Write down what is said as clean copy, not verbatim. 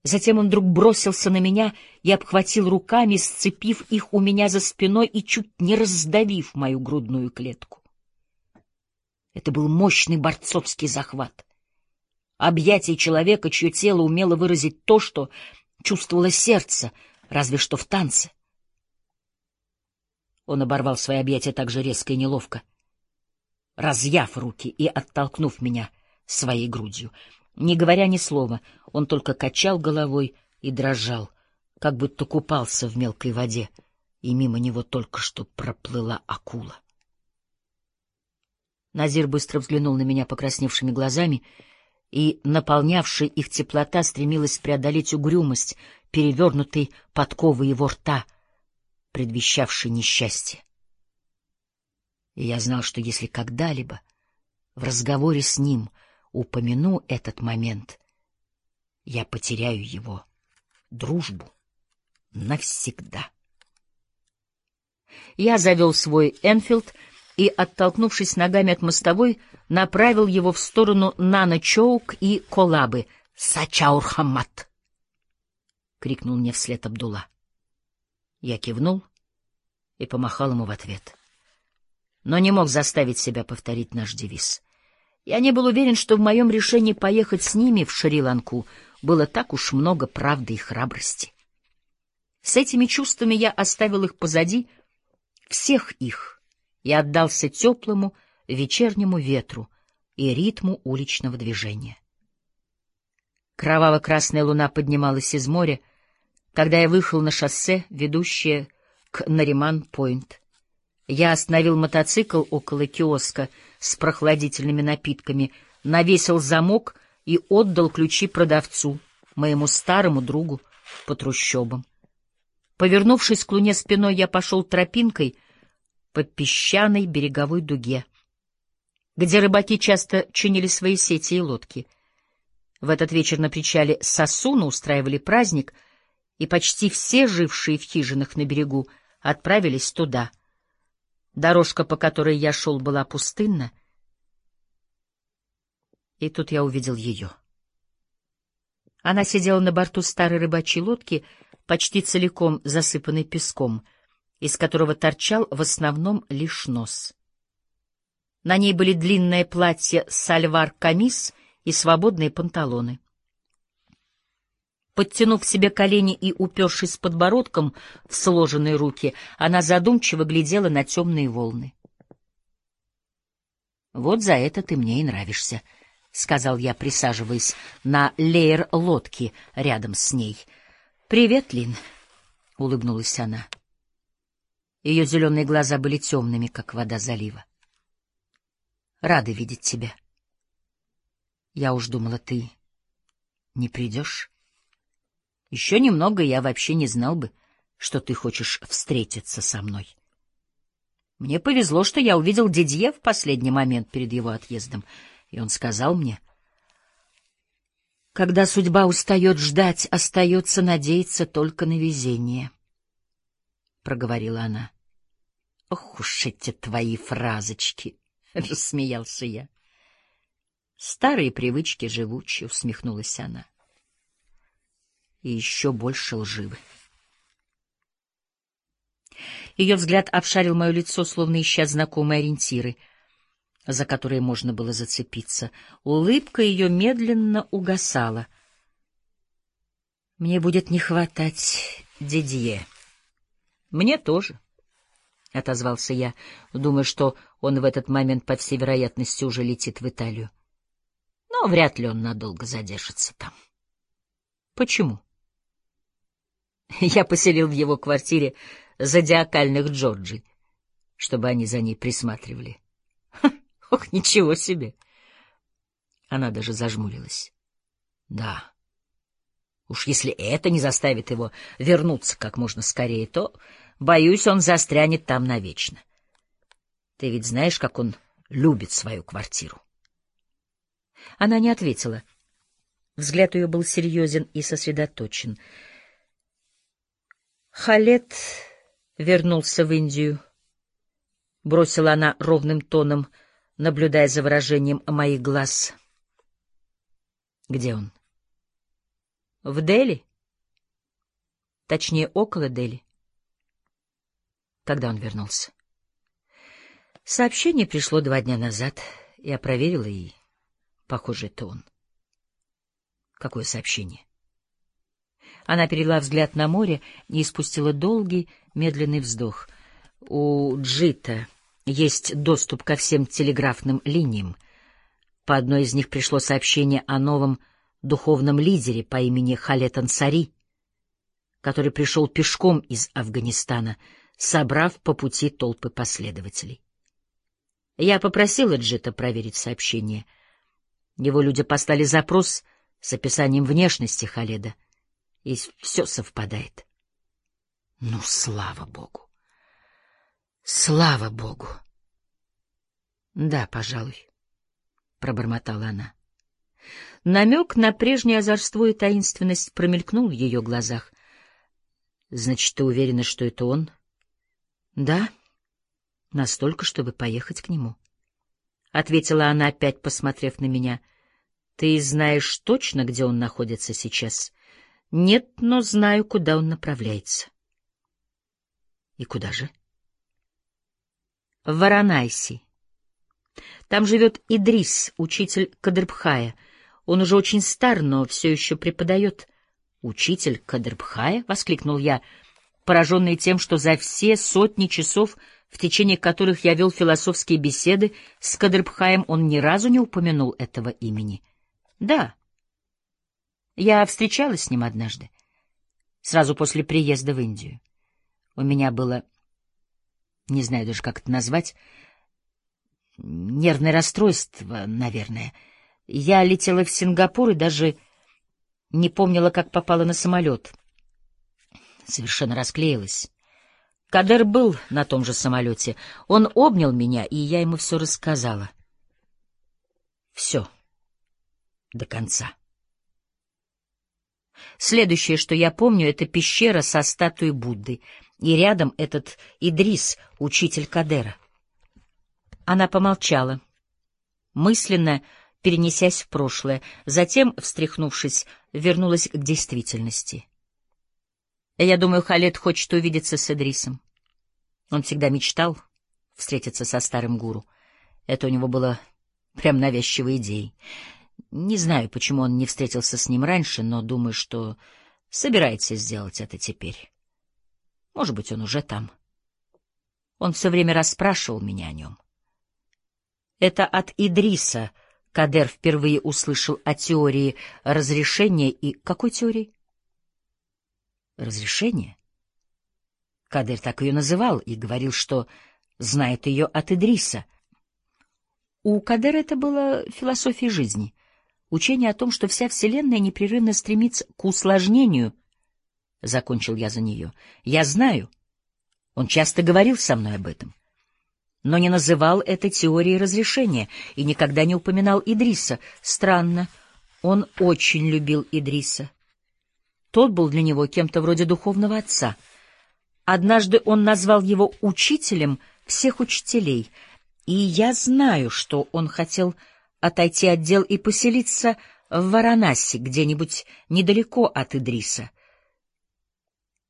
Затем он вдруг бросился на меня и обхватил руками, сцепив их у меня за спиной и чуть не раздавив мою грудную клетку. Это был мощный борцовский захват. Объятие человека, чье тело умело выразить то, что чувствовало сердце, разве что в танце. Он оборвал свои объятия так же резко и неловко, разъяв руки и оттолкнув меня своей грудью. Не говоря ни слова, он только качал головой и дрожал, как будто купался в мелкой воде, и мимо него только что проплыла акула. Назир быстро взглянул на меня покрасневшими глазами, и наполнявшая их теплота стремилась преодолеть угрюмость, перевернутой подковы его рта, предвещавшей несчастье. И я знал, что если когда-либо в разговоре с ним упомяну этот момент, я потеряю его дружбу навсегда. Я завел свой Энфилд и, оттолкнувшись ногами от мостовой, направил его в сторону Нана-Чоук и Колабы. «Сачаурхаммат!» — крикнул мне вслед Абдулла. Я кивнул и помахал ему в ответ, но не мог заставить себя повторить наш девиз. Я не был уверен, что в моем решении поехать с ними в Шри-Ланку было так уж много правды и храбрости. С этими чувствами я оставил их позади, всех их, и отдался теплому вечернему ветру и ритму уличного движения. Кроваво-красная луна поднималась из моря, когда я выехал на шоссе, ведущее к Нариман-Пойнт. Я остановил мотоцикл около киоска с прохладительными напитками, навесил замок и отдал ключи продавцу, моему старому другу по трущобам. Повернувшись к луне спиной, я пошел тропинкой по песчаной береговой дуге, где рыбаки часто чинили свои сети и лодки. В этот вечер на причале Сосуна устраивали праздник, и почти все, жившие в хижинах на берегу, отправились туда. Дорожка, по которой я шел, была пустынна, и тут я увидел ее. Она сидела на борту старой рыбачьей лодки, почти целиком засыпанной песком, из которого торчал в основном лишь нос. На ней были длинное платье сальвар-камис и свободные панталоны. Подтянув себе колени и упершись подбородком в сложенные руки, она задумчиво глядела на темные волны. «Вот за это ты мне и нравишься», — сказал я, присаживаясь на леер лодки рядом с ней. «Привет, Лин», — улыбнулась она. Ее зеленые глаза были темными, как вода залива. «Рада видеть тебя. Я уж думала, ты не придешь. Еще немного, и я вообще не знал бы, что ты хочешь встретиться со мной. Мне повезло, что я увидел Дидье в последний момент перед его отъездом, и он сказал мне: когда судьба устает ждать, остается надеяться только на везение, — проговорила она. — Ох уж эти твои фразочки! — рассмеялся я. — Старые привычки живучи, — усмехнулась она. И еще больше лживы. Ее взгляд обшарил мое лицо, словно ища знакомые ориентиры, за которые можно было зацепиться. Улыбка ее медленно угасала. — Мне будет не хватать Дидье. — Мне тоже, — отозвался я, думая, что он в этот момент, по всей вероятности, уже летит в Италию. Но вряд ли он надолго задержится там. — Почему? Я поселил в его квартире зодиакальных Джорджей, чтобы они за ней присматривали. Ох, ничего себе! Она даже зажмурилась. Да. Уж если это не заставит его вернуться как можно скорее, то, боюсь, он застрянет там навечно. Ты ведь знаешь, как он любит свою квартиру. Она не ответила. Взгляд ее был серьезен и сосредоточен. Халед вернулся в Индию, — бросила она ровным тоном, наблюдая за выражением моих глаз. — Где он? — В Дели? Точнее, около Дели. Когда он вернулся? Сообщение пришло 2 дня назад. Я проверила, и, похоже, это он. Какое сообщение? Она перевела взгляд на море и испустила долгий, медленный вздох. У Джита есть доступ ко всем телеграфным линиям. По одной из них пришло сообщение о новом духовном лидере по имени Халет Ансари, который пришел пешком из Афганистана, собрав по пути толпы последователей. Я попросила Джита проверить сообщение. Его люди послали запрос с описанием внешности Халеда, и все совпадает. Ну, слава Богу! Слава Богу! Да, пожалуй, — пробормотала она. Намек на прежнее озорство и таинственность промелькнул в ее глазах. — Значит, ты уверена, что это он? — Да, настолько, чтобы поехать к нему, — ответила она, опять посмотрев на меня. — Ты знаешь точно, где он находится сейчас? — Нет, но знаю, куда он направляется. — И куда же? — В Варанайси. Там живет Идрис, учитель Кадрбхая. Он уже очень стар, но все еще преподает. — Учитель Кадрбхая? — воскликнул я, пораженный тем, что за все сотни часов, в течение которых я вел философские беседы с Кадрбхаем, он ни разу не упомянул этого имени. — Да. Я встречалась с ним однажды, сразу после приезда в Индию. У меня было, не знаю даже, как это назвать, нервное расстройство, наверное. Я летела в Сингапур и даже не помнила, как попала на самолет. Совершенно расклеилась. Кадер был на том же самолете. Он обнял меня, и я ему все рассказала. Все. До конца. Следующее, что я помню, — это пещера со статуей Будды, и рядом этот Идрис, учитель Кадера. Она помолчала, мысленно перенесясь в прошлое, затем, встряхнувшись, вернулась к действительности. Я думаю, Халед хочет увидеться с Идрисом. Он всегда мечтал встретиться со старым гуру. Это у него было прям навязчивой идеей. Не знаю, почему он не встретился с ним раньше, но думаю, что собирается сделать это теперь. Может быть, он уже там. Он все время расспрашивал меня о нем. Это от Идриса Кадер впервые услышал о теории разрешения и... Какой теории? Разрешение? Кадер так ее называл и говорил, что знает ее от Идриса. У Кадера это было философией жизни. Учение о том, что вся Вселенная непрерывно стремится к усложнению. Закончил я за нее. Я знаю. Он часто говорил со мной об этом. Но не называл это теорией разрешения и никогда не упоминал Идриса. Странно. Он очень любил Идриса. Тот был для него кем-то вроде духовного отца. Однажды он назвал его учителем всех учителей, и я знаю, что он хотел отойти от дел и поселиться в Варанаси, где-нибудь недалеко от Идриса.